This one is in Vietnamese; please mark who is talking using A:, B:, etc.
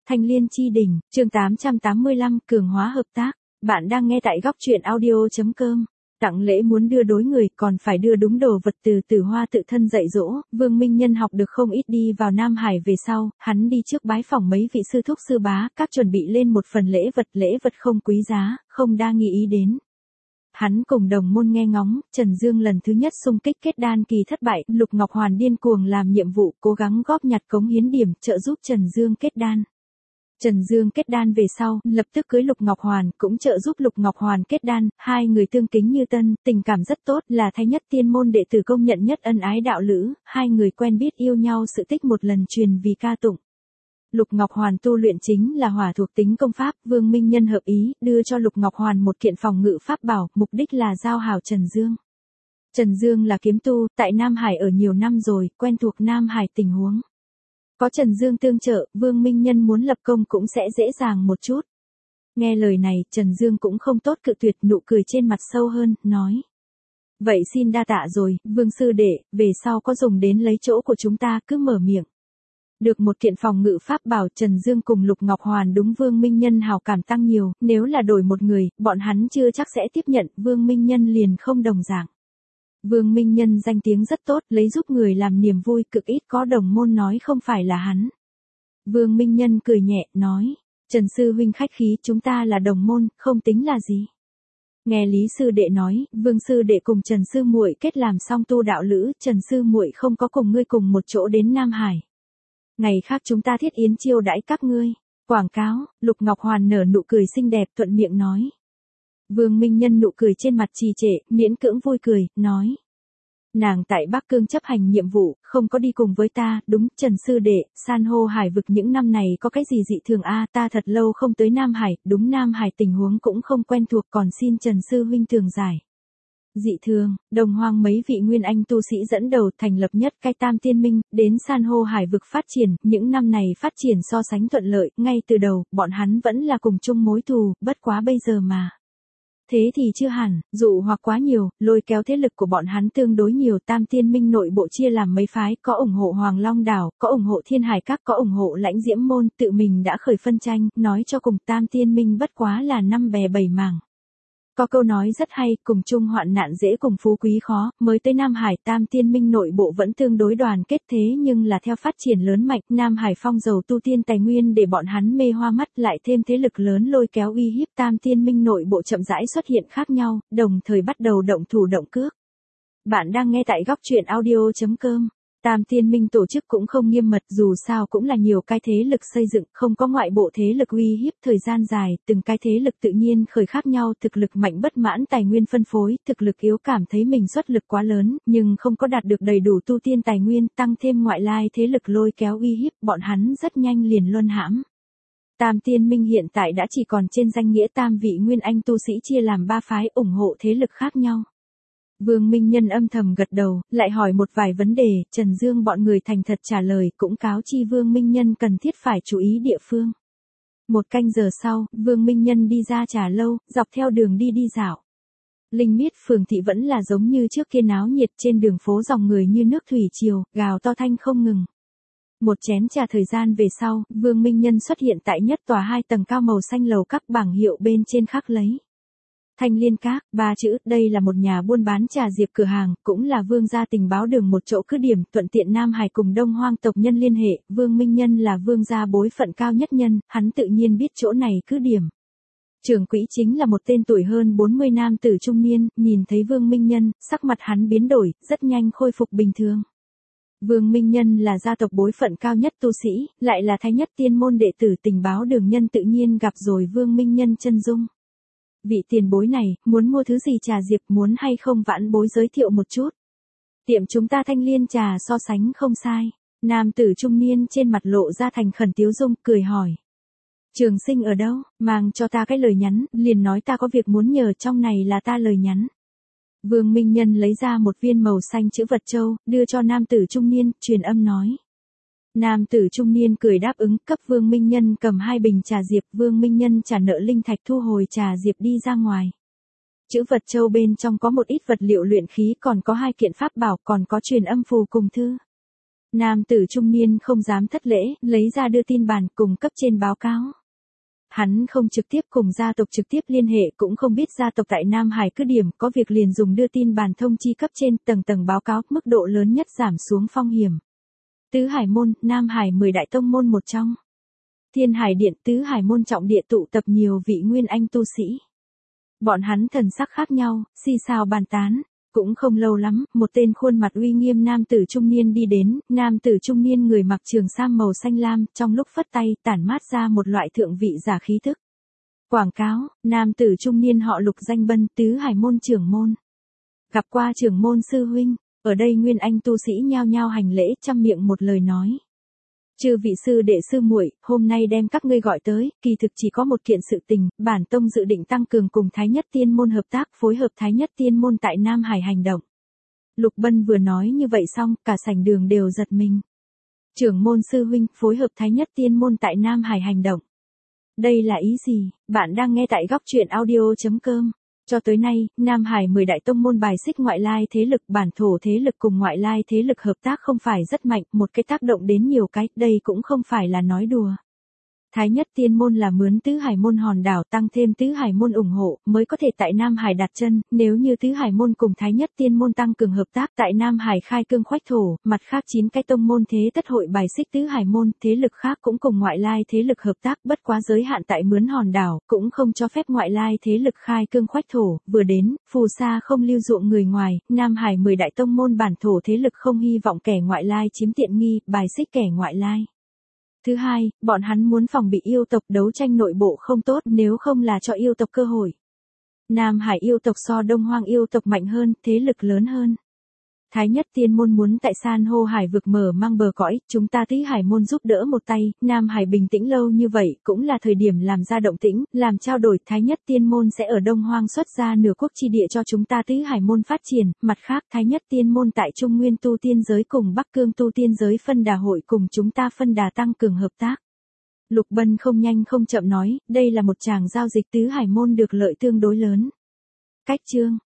A: Thanh Liên Chi Đỉnh, chương 885, cường hóa hợp tác. Bạn đang nghe tại góc truyện audio.com. Tặng lễ muốn đưa đối người còn phải đưa đúng đồ vật. Từ Tử Hoa tự thân dạy dỗ, Vương Minh Nhân học được không ít. Đi vào Nam Hải về sau, hắn đi trước bái phỏng mấy vị sư thúc sư bá, các chuẩn bị lên một phần lễ vật không quý giá, không đa nghi ý đến. Hắn cùng đồng môn nghe ngóng, Trần Dương lần thứ nhất xung kích kết đan kỳ thất bại, Lục Ngọc Hoàn điên cuồng làm nhiệm vụ, cố gắng góp nhặt cống hiến điểm, trợ giúp Trần Dương kết đan. Trần Dương kết đan về sau, lập tức cưới Lục Ngọc Hoàn, cũng trợ giúp Lục Ngọc Hoàn kết đan, hai người tương kính như tân, tình cảm rất tốt, là thái nhất tiên môn đệ tử công nhận nhất ân ái đạo lữ, hai người quen biết yêu nhau sự tích một lần truyền vì ca tụng. Lục Ngọc Hoàn tu luyện chính là hỏa thuộc tính công pháp, Vương Minh Nhân hợp ý, đưa cho Lục Ngọc Hoàn một kiện phòng ngự pháp bảo, mục đích là giao hảo Trần Dương. Trần Dương là kiếm tu, tại Nam Hải ở nhiều năm rồi, quen thuộc Nam Hải tình huống. Có Trần Dương tương trợ, Vương Minh Nhân muốn lập công cũng sẽ dễ dàng một chút. Nghe lời này, Trần Dương cũng không tốt cự tuyệt, nụ cười trên mặt sâu hơn, nói. Vậy xin đa tạ rồi, Vương sư đệ, về sau có dùng đến lấy chỗ của chúng ta, cứ mở miệng. Được một kiện phòng ngự pháp bảo, Trần Dương cùng Lục Ngọc Hoàn đúng Vương Minh Nhân hào cảm tăng nhiều, nếu là đổi một người, bọn hắn chưa chắc sẽ tiếp nhận, Vương Minh Nhân liền không đồng dạng. Vương Minh Nhân danh tiếng rất tốt, lấy giúp người làm niềm vui, cực ít có đồng môn nói không phải là hắn. Vương Minh Nhân cười nhẹ, nói, Trần sư huynh khách khí, chúng ta là đồng môn, không tính là gì. Nghe Lý sư đệ nói, Vương sư đệ cùng Trần sư muội kết làm xong tu đạo lữ, Trần sư muội không có cùng ngươi cùng một chỗ đến Nam Hải. Ngày khác chúng ta thiết yến chiêu đãi các ngươi. Quảng cáo, Lục Ngọc Hoàn nở nụ cười xinh đẹp thuận miệng nói. Vương Minh Nhân nụ cười trên mặt trì trệ, miễn cưỡng vui cười, nói. Nàng tại Bắc Cương chấp hành nhiệm vụ, không có đi cùng với ta, đúng, Trần sư đệ, san hô hải vực những năm này có cái gì dị thường a? Ta thật lâu không tới Nam Hải, đúng Nam Hải tình huống cũng không quen thuộc, còn xin Trần sư huynh tường giải. Dị thường, Đồng Hoang mấy vị nguyên anh tu sĩ dẫn đầu thành lập nhất cái Tam Tiên Minh, đến san hô hải vực phát triển, những năm này phát triển so sánh thuận lợi, ngay từ đầu, bọn hắn vẫn là cùng chung mối thù, bất quá bây giờ mà. Thế thì chưa hẳn, dụ hoặc quá nhiều, lôi kéo thế lực của bọn hắn tương đối nhiều. Tam Tiên Minh nội bộ chia làm mấy phái, có ủng hộ Hoàng Long Đảo, có ủng hộ Thiên Hải Các, có ủng hộ Lãnh Diễm Môn, tự mình đã khởi phân tranh, nói cho cùng Tam Tiên Minh bất quá là năm bè bảy mảng. Có câu nói rất hay, cùng chung hoạn nạn dễ cùng phú quý khó, mới tới Nam Hải Tam Tiên Minh nội bộ vẫn tương đối đoàn kết thế nhưng là theo phát triển lớn mạnh, Nam Hải phong giàu tu tiên tài nguyên để bọn hắn mê hoa mắt lại thêm thế lực lớn lôi kéo uy hiếp Tam Tiên Minh nội bộ chậm rãi xuất hiện khác nhau, đồng thời bắt đầu động thủ động cước. Bạn đang nghe tại góc truyện audio.com. Tam Tiên Minh tổ chức cũng không nghiêm mật, dù sao cũng là nhiều cái thế lực xây dựng, không có ngoại bộ thế lực uy hiếp thời gian dài, từng cái thế lực tự nhiên khởi khác nhau, thực lực mạnh bất mãn tài nguyên phân phối, thực lực yếu cảm thấy mình xuất lực quá lớn, nhưng không có đạt được đầy đủ tu tiên tài nguyên, tăng thêm ngoại lai thế lực lôi kéo uy hiếp, bọn hắn rất nhanh liền luân hãm. Tam Tiên Minh hiện tại đã chỉ còn trên danh nghĩa tam vị nguyên anh tu sĩ chia làm ba phái ủng hộ thế lực khác nhau. Vương Minh Nhân âm thầm gật đầu, lại hỏi một vài vấn đề, Trần Dương bọn người thành thật trả lời, cũng cáo chi Vương Minh Nhân cần thiết phải chú ý địa phương. Một canh giờ sau, Vương Minh Nhân đi ra trà lâu, dọc theo đường đi dạo. Linh Miết phường thị vẫn là giống như trước kia náo nhiệt, trên đường phố dòng người như nước thủy triều, gào to thanh không ngừng. Một chén trà thời gian về sau, Vương Minh Nhân xuất hiện tại nhất tòa 2 tầng cao màu xanh lầu các, bảng hiệu bên trên khắc lấy Thanh Liên Các, 3 chữ, đây là một nhà buôn bán trà diệp cửa hàng, cũng là Vương gia tình báo đường một chỗ cứ điểm, thuận tiện Nam Hải cùng Đông Hoang tộc nhân liên hệ, Vương Minh Nhân là Vương gia bối phận cao nhất nhân, hắn tự nhiên biết chỗ này cứ điểm. Trưởng quỹ chính là một tên tuổi hơn 40 nam tử trung niên, nhìn thấy Vương Minh Nhân, sắc mặt hắn biến đổi, rất nhanh khôi phục bình thường. Vương Minh Nhân là gia tộc bối phận cao nhất tu sĩ, lại là thái nhất tiên môn đệ tử tình báo đường nhân tự nhiên gặp rồi Vương Minh Nhân chân dung. Vị tiền bối này, muốn mua thứ gì trà diệp, muốn hay không vãn bối giới thiệu một chút. Tiệm chúng ta Thanh Liên trà so sánh không sai. Nam tử trung niên trên mặt lộ ra thành khẩn tiếu dung, cười hỏi. Trường sinh ở đâu, mang cho ta cái lời nhắn, liền nói ta có việc muốn nhờ, trong này là ta lời nhắn. Vương Minh Nhân lấy ra một viên màu xanh chữ vật châu, đưa cho nam tử trung niên, truyền âm nói. Nam tử trung niên cười đáp ứng, cấp Vương Minh Nhân cầm 2 bình trà diệp, Vương Minh Nhân trả nợ linh thạch thu hồi trà diệp đi ra ngoài. Chữ vật châu bên trong có một ít vật liệu luyện khí, còn có 2 kiện pháp bảo, còn có truyền âm phù cùng thư. Nam tử trung niên không dám thất lễ, lấy ra đưa tin bàn cùng cấp trên báo cáo. Hắn không trực tiếp cùng gia tộc trực tiếp liên hệ, cũng không biết gia tộc tại Nam Hải cứ điểm, có việc liền dùng đưa tin bàn thông chi cấp trên, tầng tầng báo cáo, mức độ lớn nhất giảm xuống phong hiểm. Tứ Hải môn, Nam Hải 10 đại tông môn một trong. Thiên Hải điện, Tứ Hải môn trọng địa tụ tập nhiều vị nguyên anh tu sĩ. Bọn hắn thần sắc khác nhau, xì xào bàn tán. Cũng không lâu lắm, một tên khuôn mặt uy nghiêm nam tử trung niên đi đến, nam tử trung niên người mặc trường sam màu xanh lam, trong lúc phất tay, tản mát ra một loại thượng vị giả khí thức. Quảng cáo, nam tử trung niên họ Lục danh Bân, Tứ Hải môn trưởng môn. Gặp qua trưởng môn sư huynh, ở đây nguyên anh tu sĩ nhao nhao hành lễ, trăm miệng một lời nói. Chư vị sư đệ sư muội, hôm nay đem các ngươi gọi tới, kỳ thực chỉ có một kiện sự tình, bản tông dự định tăng cường cùng Thái Nhất Tiên môn hợp tác, phối hợp Thái Nhất Tiên môn tại Nam Hải hành động. Lục Bân vừa nói như vậy xong, cả sảnh đường đều giật mình. Trưởng môn sư huynh, phối hợp Thái Nhất Tiên môn tại Nam Hải hành động. Đây là ý gì? Bạn đang nghe tại góc truyện audio.com. Cho tới nay, Nam Hải 10 đại tông môn bài xích ngoại lai thế lực, bản thổ thế lực cùng ngoại lai thế lực hợp tác không phải rất mạnh, một cái tác động đến nhiều cái, đây cũng không phải là nói đùa. Thái Nhất Tiên môn là mướn Tứ Hải môn hòn đảo, tăng thêm Tứ Hải môn ủng hộ, mới có thể tại Nam Hải đặt chân, nếu như Tứ Hải môn cùng Thái Nhất Tiên môn tăng cường hợp tác tại Nam Hải khai cương khoách thổ, mặt khác 9 cái tông môn thế tất hội bài xích Tứ Hải môn, thế lực khác cũng cùng ngoại lai thế lực hợp tác, bất quá giới hạn tại mướn hòn đảo, cũng không cho phép ngoại lai thế lực khai cương khoách thổ, vừa đến, phù sa không lưu ruộng người ngoài, Nam Hải 10 đại tông môn bản thổ thế lực không hy vọng kẻ ngoại lai chiếm tiện nghi, bài xích kẻ ngoại lai. Thứ hai, bọn hắn muốn phòng bị yêu tộc, đấu tranh nội bộ không tốt, nếu không là cho yêu tộc cơ hội. Nam Hải yêu tộc so Đông Hoang yêu tộc mạnh hơn, thế lực lớn hơn. Thái Nhất Tiên môn muốn tại san hô hải vực mở mang bờ cõi, chúng ta Tứ Hải môn giúp đỡ một tay, Nam Hải bình tĩnh lâu như vậy, cũng là thời điểm làm ra động tĩnh, làm trao đổi, Thái Nhất Tiên môn sẽ ở Đông Hoang xuất ra nửa quốc chi địa cho chúng ta Tứ Hải môn phát triển, mặt khác Thái Nhất Tiên môn tại Trung Nguyên tu tiên giới cùng Bắc Cương tu tiên giới phân đà hội cùng chúng ta phân đà tăng cường hợp tác. Lục Bân không nhanh không chậm nói, đây là một tràng giao dịch Tứ Hải môn được lợi tương đối lớn. Cách chương